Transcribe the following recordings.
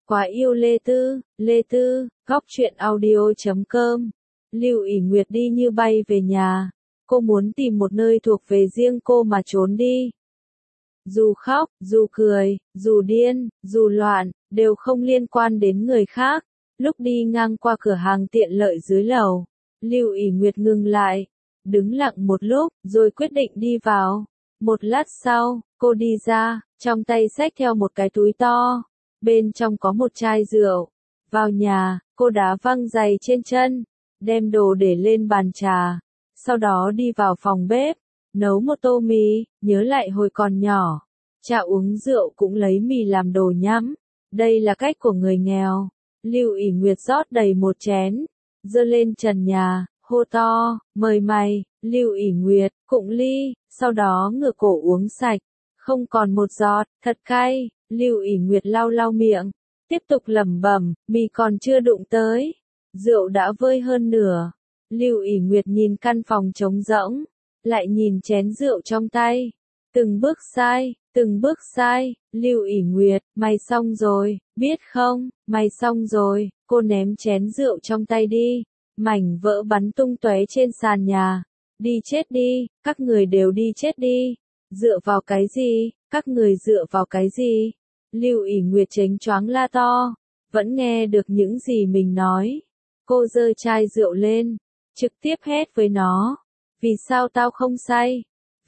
Quá yêu Lê Tư, góc truyện audio.com. Lưu ỷ Nguyệt đi như bay về nhà. Cô muốn tìm một nơi thuộc về riêng cô mà trốn đi. Dù khóc, dù cười, dù điên, dù loạn, đều không liên quan đến người khác. Lúc đi ngang qua cửa hàng tiện lợi dưới lầu, Lưu ỷ Nguyệt ngừng lại, đứng lặng một lúc, rồi quyết định đi vào. Một lát sau, cô đi ra, trong tay xách theo một cái túi to. Bên trong có một chai rượu. Vào nhà, cô đá văng giày trên chân, đem đồ để lên bàn trà. Sau đó đi vào phòng bếp, nấu một tô mì, nhớ lại hồi còn nhỏ. Cha uống rượu cũng lấy mì làm đồ nhắm. Đây là cách của người nghèo. Lưu ỷ Nguyệt rót đầy một chén, giơ lên trần nhà, hô to, mời mày. Lưu ỷ Nguyệt, cụng ly, sau đó ngửa cổ uống sạch. Không còn một giọt, thật cay. Lưu ỷ Nguyệt lau lau miệng, tiếp tục lẩm bẩm, mì còn chưa đụng tới, rượu đã vơi hơn nửa. Lưu ỷ Nguyệt nhìn căn phòng trống rỗng, lại nhìn chén rượu trong tay. Từng bước sai, Lưu ỷ Nguyệt, mày xong rồi, biết không, mày xong rồi. Cô ném chén rượu trong tay đi, mảnh vỡ bắn tung tóe trên sàn nhà. Đi chết đi, các người đều đi chết đi. Dựa vào cái gì, các người dựa vào cái gì? Lưu ỷ Nguyệt chếnh choáng la to, vẫn nghe được những gì mình nói. Cô giơ chai rượu lên, trực tiếp hét với nó. Vì sao tao không say?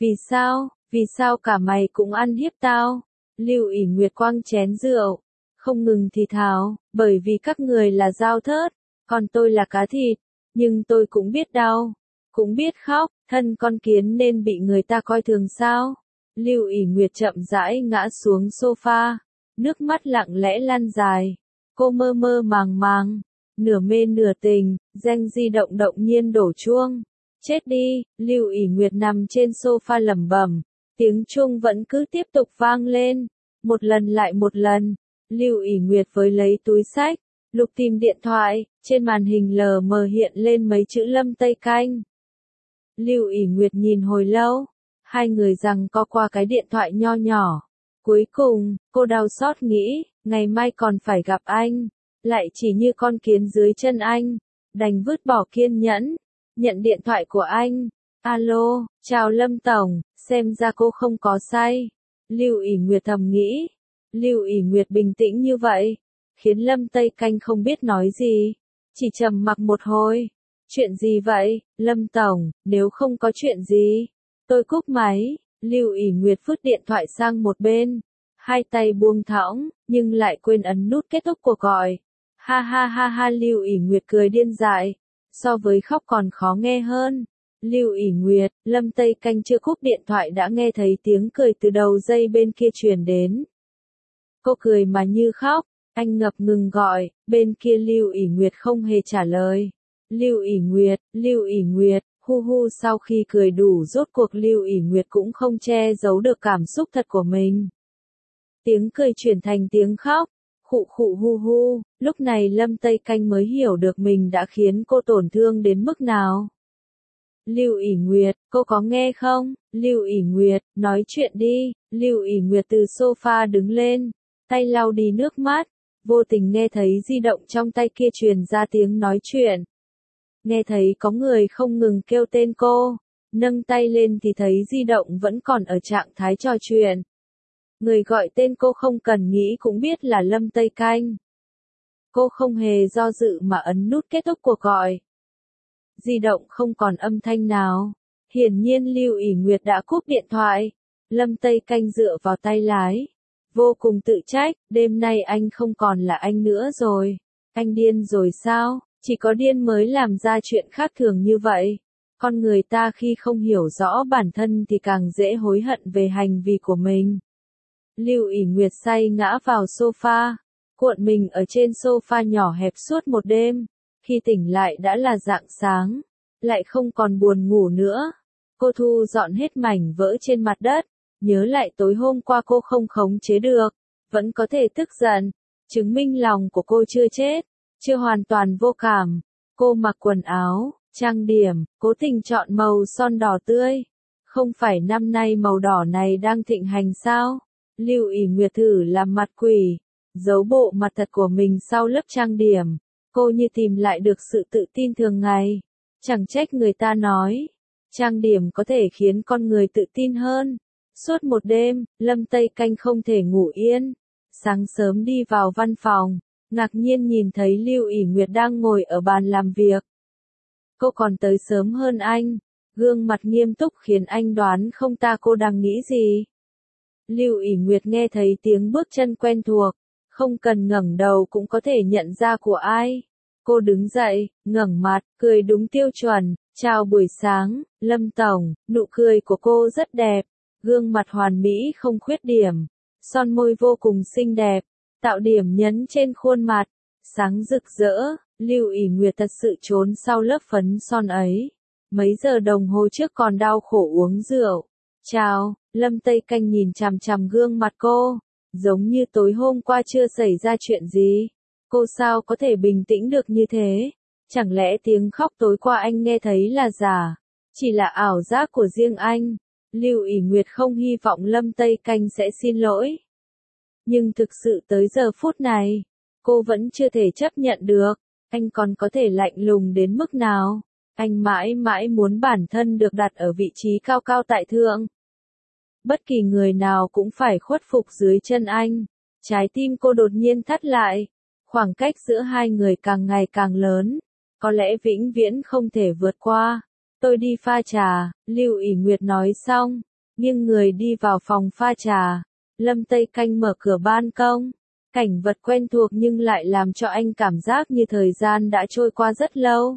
Vì sao cả mày cũng ăn hiếp tao? Lưu ỷ Nguyệt quăng chén rượu, không ngừng thì thào, bởi vì các người là dao thớt, còn tôi là cá thịt, nhưng tôi cũng biết đau, cũng biết khóc, thân con kiến nên bị người ta coi thường sao? Lưu ỷ Nguyệt chậm rãi ngã xuống sofa, nước mắt lặng lẽ lăn dài. Cô mơ mơ màng màng, nửa mê nửa tình, danh di động động nhiên đổ chuông. Chết đi, Lưu ỷ Nguyệt nằm trên sofa lẩm bẩm, tiếng chuông vẫn cứ tiếp tục vang lên, một lần lại một lần. Lưu ỷ Nguyệt với lấy túi xách, lục tìm điện thoại, trên màn hình lờ mờ hiện lên mấy chữ Lâm Tây Canh. Lưu ỷ Nguyệt nhìn hồi lâu, hai người giằng co qua cái điện thoại nho nhỏ. Cuối cùng, cô đau xót nghĩ, ngày mai còn phải gặp anh, lại chỉ như con kiến dưới chân anh, đành vứt bỏ kiên nhẫn, nhận điện thoại của anh. Alo, chào Lâm Tổng, xem ra cô không có say. Lưu ỷ Nguyệt thầm nghĩ. Lưu ỷ Nguyệt bình tĩnh như vậy, khiến Lâm Tây Canh không biết nói gì, chỉ trầm mặc một hồi. Chuyện gì vậy, Lâm Tổng, nếu không có chuyện gì, tôi cúp máy. Lưu ỷ Nguyệt vứt điện thoại sang một bên, hai tay buông thõng, nhưng lại quên ấn nút kết thúc cuộc gọi. Ha ha ha ha, Lưu ỷ Nguyệt cười điên dại, so với khóc còn khó nghe hơn. Lưu ỷ Nguyệt, Lâm Tây Canh chưa cúp điện thoại đã nghe thấy tiếng cười từ đầu dây bên kia truyền đến. Cô cười mà như khóc, anh ngập ngừng gọi, bên kia Lưu ỷ Nguyệt không hề trả lời. Lưu ỷ Nguyệt, hu hu. Sau khi cười đủ rốt cuộc Lưu ỷ Nguyệt cũng không che giấu được cảm xúc thật của mình. Tiếng cười chuyển thành tiếng khóc, khụ khụ hu hu. Lúc này Lâm Tây Canh mới hiểu được mình đã khiến cô tổn thương đến mức nào. Lưu ỷ Nguyệt, cô có nghe không? Lưu ỷ Nguyệt, nói chuyện đi. Lưu ỷ Nguyệt từ sofa đứng lên, tay lau đi nước mắt, vô tình nghe thấy di động trong tay kia truyền ra tiếng nói chuyện. Nghe thấy có người không ngừng kêu tên cô, nâng tay lên thì thấy di động vẫn còn ở trạng thái trò chuyện. Người gọi tên cô không cần nghĩ cũng biết là Lâm Tây Canh. Cô không hề do dự mà ấn nút kết thúc cuộc gọi. Di động không còn âm thanh nào, hiển nhiên Lưu ỷ Nguyệt đã cúp điện thoại. Lâm Tây Canh dựa vào tay lái, vô cùng tự trách, đêm nay anh không còn là anh nữa rồi. Anh điên rồi sao? Chỉ có điên mới làm ra chuyện khác thường như vậy. Con người ta khi không hiểu rõ bản thân thì càng dễ hối hận về hành vi của mình. Lưu ỷ Nguyệt say ngã vào sofa, cuộn mình ở trên sofa nhỏ hẹp suốt một đêm. Khi tỉnh lại đã là rạng sáng, lại không còn buồn ngủ nữa. Cô thu dọn hết mảnh vỡ trên mặt đất, nhớ lại tối hôm qua cô không khống chế được, vẫn có thể tức giận, chứng minh lòng của cô chưa chết, chưa hoàn toàn vô cảm. Cô mặc quần áo, trang điểm, cố tình chọn màu son đỏ tươi. Không phải năm nay màu đỏ này đang thịnh hành sao? Lưu ỷ Nguyệt thử làm mặt quỷ, giấu bộ mặt thật của mình sau lớp trang điểm. Cô như tìm lại được sự tự tin thường ngày. Chẳng trách người ta nói, trang điểm có thể khiến con người tự tin hơn. Suốt một đêm, Lâm Tây Canh không thể ngủ yên. Sáng sớm đi vào văn phòng, ngạc nhiên nhìn thấy Lưu ỷ Nguyệt đang ngồi ở bàn làm việc. Cô còn tới sớm hơn anh, gương mặt nghiêm túc khiến anh đoán không ta cô đang nghĩ gì. Lưu ỷ Nguyệt nghe thấy tiếng bước chân quen thuộc, không cần ngẩng đầu cũng có thể nhận ra của ai. Cô đứng dậy, ngẩng mặt, cười đúng tiêu chuẩn, chào buổi sáng, Lâm Tổng, nụ cười của cô rất đẹp, gương mặt hoàn mỹ không khuyết điểm, son môi vô cùng xinh đẹp, tạo điểm nhấn trên khuôn mặt, sáng rực rỡ. Lưu ỷ Nguyệt thật sự trốn sau lớp phấn son ấy. Mấy giờ đồng hồ trước còn đau khổ uống rượu. Chào, Lâm Tây Canh nhìn chằm chằm gương mặt cô, giống như tối hôm qua chưa xảy ra chuyện gì. Cô sao có thể bình tĩnh được như thế? Chẳng lẽ tiếng khóc tối qua anh nghe thấy là giả? Chỉ là ảo giác của riêng anh. Lưu ỷ Nguyệt không hy vọng Lâm Tây Canh sẽ xin lỗi. Nhưng thực sự tới giờ phút này, cô vẫn chưa thể chấp nhận được. Anh còn có thể lạnh lùng đến mức nào? Anh mãi mãi muốn bản thân được đặt ở vị trí cao cao tại thượng. Bất kỳ người nào cũng phải khuất phục dưới chân anh. Trái tim cô đột nhiên thắt lại. Khoảng cách giữa hai người càng ngày càng lớn. Có lẽ vĩnh viễn không thể vượt qua. Tôi đi pha trà, Lưu ỷ Nguyệt nói xong, nghiêng người đi vào phòng pha trà. Lâm Tây Canh mở cửa ban công. Cảnh vật quen thuộc nhưng lại làm cho anh cảm giác như thời gian đã trôi qua rất lâu.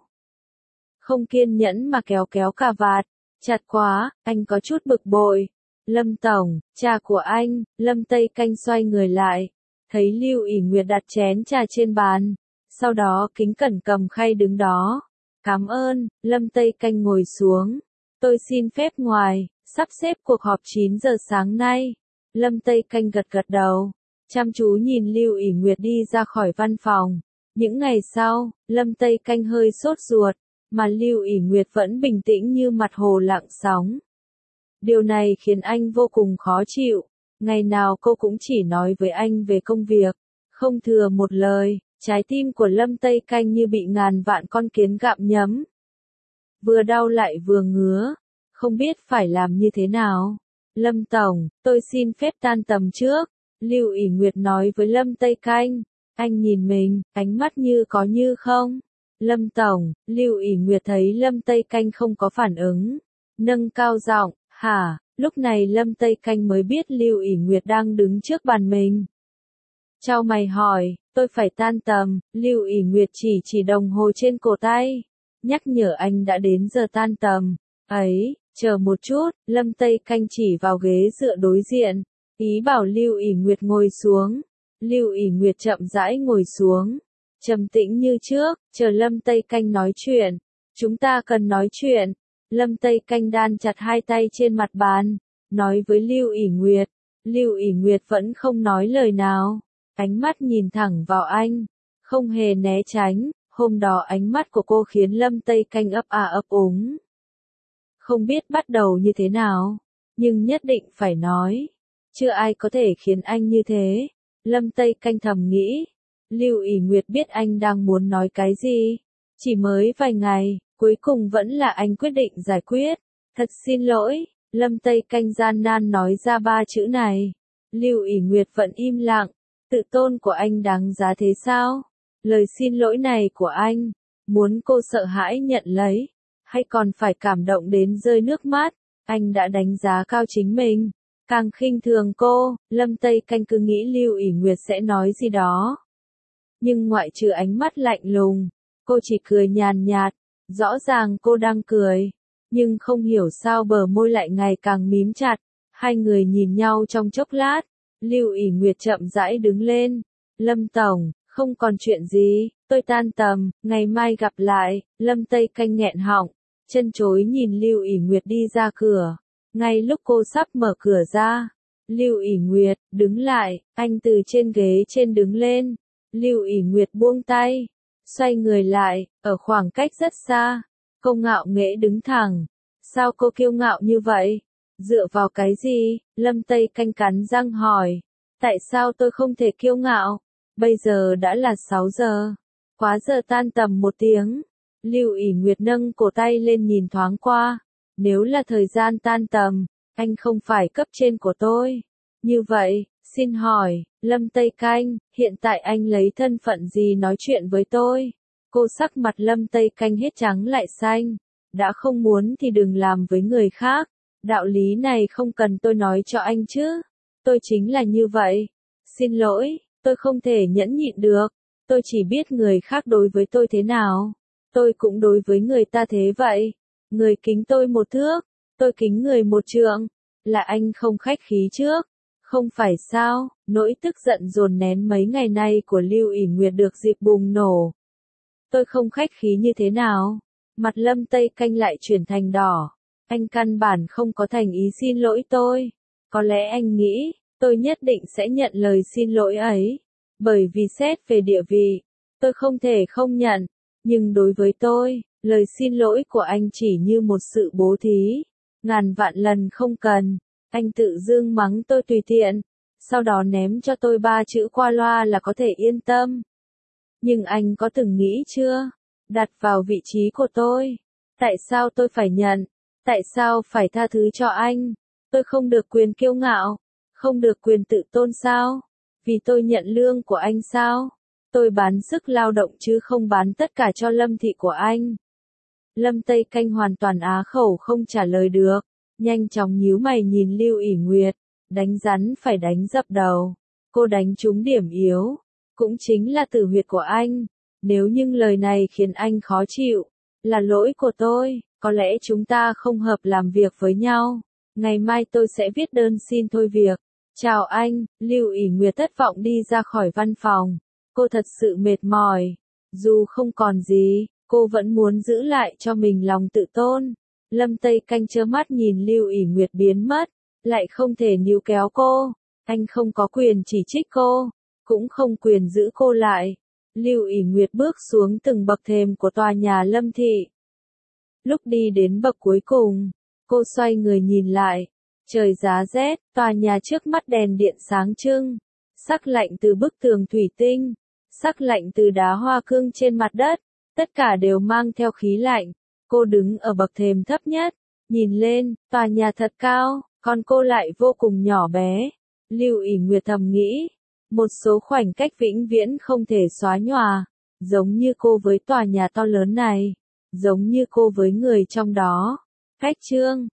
Không kiên nhẫn mà kéo kéo cà vạt, chặt quá, anh có chút bực bội. Lâm Tổng, trà của anh. Lâm Tây Canh xoay người lại, thấy Lưu ỷ Nguyệt đặt chén trà trên bàn, sau đó kính cẩn cầm khay đứng đó. Cảm ơn. Lâm Tây Canh ngồi xuống. Tôi xin phép ngoài, sắp xếp cuộc họp 9 giờ sáng nay. Lâm Tây Canh gật gật đầu, chăm chú nhìn Lưu ỷ Nguyệt đi ra khỏi văn phòng. Những ngày sau, Lâm Tây Canh hơi sốt ruột, mà Lưu ỷ Nguyệt vẫn bình tĩnh như mặt hồ lặng sóng. Điều này khiến anh vô cùng khó chịu. Ngày nào cô cũng chỉ nói với anh về công việc, không thừa một lời. Trái tim của Lâm Tây Canh như bị ngàn vạn con kiến gặm nhấm. Vừa đau lại vừa ngứa, không biết phải làm như thế nào. Lâm Tổng, tôi xin phép tan tầm trước. Lưu ỷ Nguyệt nói với Lâm Tây Canh. Anh nhìn mình, ánh mắt như có như không. Lâm Tổng, Lưu ỷ Nguyệt thấy Lâm Tây Canh không có phản ứng, nâng cao giọng, hả? Lúc này Lâm Tây Canh mới biết Lưu ỷ Nguyệt đang đứng trước bàn mình. Chau mày hỏi, tôi phải tan tầm. Lưu ỷ Nguyệt chỉ đồng hồ trên cổ tay, nhắc nhở anh đã đến giờ tan tầm. Ấy, chờ một chút. Lâm Tây Canh chỉ vào ghế dựa đối diện, ý bảo Lưu ỷ Nguyệt ngồi xuống. Lưu ỷ Nguyệt chậm rãi ngồi xuống, trầm tĩnh như trước, chờ Lâm Tây Canh nói chuyện. Chúng ta cần nói chuyện. Lâm Tây Canh đan chặt hai tay trên mặt bàn, nói với Lưu ỷ Nguyệt. Lưu ỷ Nguyệt vẫn không nói lời nào, ánh mắt nhìn thẳng vào anh, không hề né tránh. Hôm đó ánh mắt của cô khiến Lâm Tây Canh ấp a ấp úng. Không biết bắt đầu như thế nào, nhưng nhất định phải nói. Chưa ai có thể khiến anh như thế. Lâm Tây Canh thầm nghĩ. Lưu ỷ Nguyệt biết anh đang muốn nói cái gì. Chỉ mới vài ngày, cuối cùng vẫn là anh quyết định giải quyết. Thật xin lỗi. Lâm Tây Canh gian nan nói ra ba chữ này. Lưu ỷ Nguyệt vẫn im lặng. Tự tôn của anh đáng giá thế sao? Lời xin lỗi này của anh, muốn cô sợ hãi nhận lấy, hay còn phải cảm động đến rơi nước mắt? Anh đã đánh giá cao chính mình, càng khinh thường cô. Lâm Tây Canh cứ nghĩ Lưu ỷ Nguyệt sẽ nói gì đó, nhưng ngoại trừ ánh mắt lạnh lùng, cô chỉ cười nhàn nhạt. Rõ ràng cô đang cười, nhưng không hiểu sao bờ môi lại ngày càng mím chặt. Hai người nhìn nhau trong chốc lát, Lưu ỷ Nguyệt chậm rãi đứng lên. Lâm Tổng, không còn chuyện gì, tôi tan tầm, ngày mai gặp lại. Lâm Tây Canh nghẹn họng, chân chối nhìn Lưu ỷ Nguyệt đi ra cửa. Ngay lúc cô sắp mở cửa ra, Lưu ỷ Nguyệt đứng lại, anh từ trên ghế trên đứng lên. Lưu ỷ Nguyệt buông tay, xoay người lại, ở khoảng cách rất xa, cô ngạo nghễ đứng thẳng. Sao cô kiêu ngạo như vậy? Dựa vào cái gì? Lâm Tây Canh cắn răng hỏi. Tại sao tôi không thể kiêu ngạo? Bây giờ đã là 6 giờ. Quá giờ tan tầm 1 tiếng. Lưu ỷ Nguyệt nâng cổ tay lên nhìn thoáng qua. Nếu là thời gian tan tầm, anh không phải cấp trên của tôi. Như vậy, xin hỏi, Lâm Tây Canh, hiện tại anh lấy thân phận gì nói chuyện với tôi? Cô sắc mặt Lâm Tây Canh hết trắng lại xanh. Đã không muốn thì đừng làm với người khác. Đạo lý này không cần tôi nói cho anh chứ. Tôi chính là như vậy. Xin lỗi, tôi không thể nhẫn nhịn được. Tôi chỉ biết người khác đối với tôi thế nào. Tôi cũng đối với người ta thế vậy. Người kính tôi 1 thước, tôi kính người 1 trượng. Là anh không khách khí trước. Không phải sao, nỗi tức giận dồn nén mấy ngày nay của Lưu ỷ Nguyệt được dịp bùng nổ. Tôi không khách khí như thế nào? Mặt Lâm Tây Canh lại chuyển thành đỏ. Anh căn bản không có thành ý xin lỗi tôi. Có lẽ anh nghĩ, tôi nhất định sẽ nhận lời xin lỗi ấy. Bởi vì xét về địa vị, tôi không thể không nhận. Nhưng đối với tôi, lời xin lỗi của anh chỉ như một sự bố thí. Ngàn vạn lần không cần. Anh tự dưng mắng tôi tùy tiện. Sau đó ném cho tôi 3 chữ qua loa là có thể yên tâm. Nhưng anh có từng nghĩ chưa? Đặt vào vị trí của tôi. Tại sao tôi phải nhận? Tại sao phải tha thứ cho anh? Tôi không được quyền kiêu ngạo. Không được quyền tự tôn sao? Vì tôi nhận lương của anh sao? Tôi bán sức lao động chứ không bán tất cả cho Lâm thị của anh. Lâm Tây Canh hoàn toàn á khẩu không trả lời được. Nhanh chóng nhíu mày nhìn Lưu ỷ Nguyệt. Đánh rắn phải đánh dập đầu. Cô đánh trúng điểm yếu. Cũng chính là tử huyệt của anh. Nếu những lời này khiến anh khó chịu, là lỗi của tôi, có lẽ chúng ta không hợp làm việc với nhau. Ngày mai tôi sẽ viết đơn xin thôi việc. Chào anh, Lưu ỷ Nguyệt thất vọng đi ra khỏi văn phòng. Cô thật sự mệt mỏi. Dù không còn gì, cô vẫn muốn giữ lại cho mình lòng tự tôn. Lâm Tây Canh trơ mắt nhìn Lưu ỷ Nguyệt biến mất, lại không thể níu kéo cô. Anh không có quyền chỉ trích cô, cũng không quyền giữ cô lại. Lưu ỷ Nguyệt bước xuống từng bậc thềm của tòa nhà Lâm thị. Lúc đi đến bậc cuối cùng, cô xoay người nhìn lại. Trời giá rét, tòa nhà trước mắt đèn điện sáng trưng. Sắc lạnh từ bức tường thủy tinh, sắc lạnh từ đá hoa cương trên mặt đất, tất cả đều mang theo khí lạnh. Cô đứng ở bậc thềm thấp nhất, nhìn lên, tòa nhà thật cao, còn cô lại vô cùng nhỏ bé. Lưu ỷ Nguyệt thầm nghĩ, một số khoảnh cách vĩnh viễn không thể xóa nhòa, giống như cô với tòa nhà to lớn này, giống như cô với người trong đó. Khách trương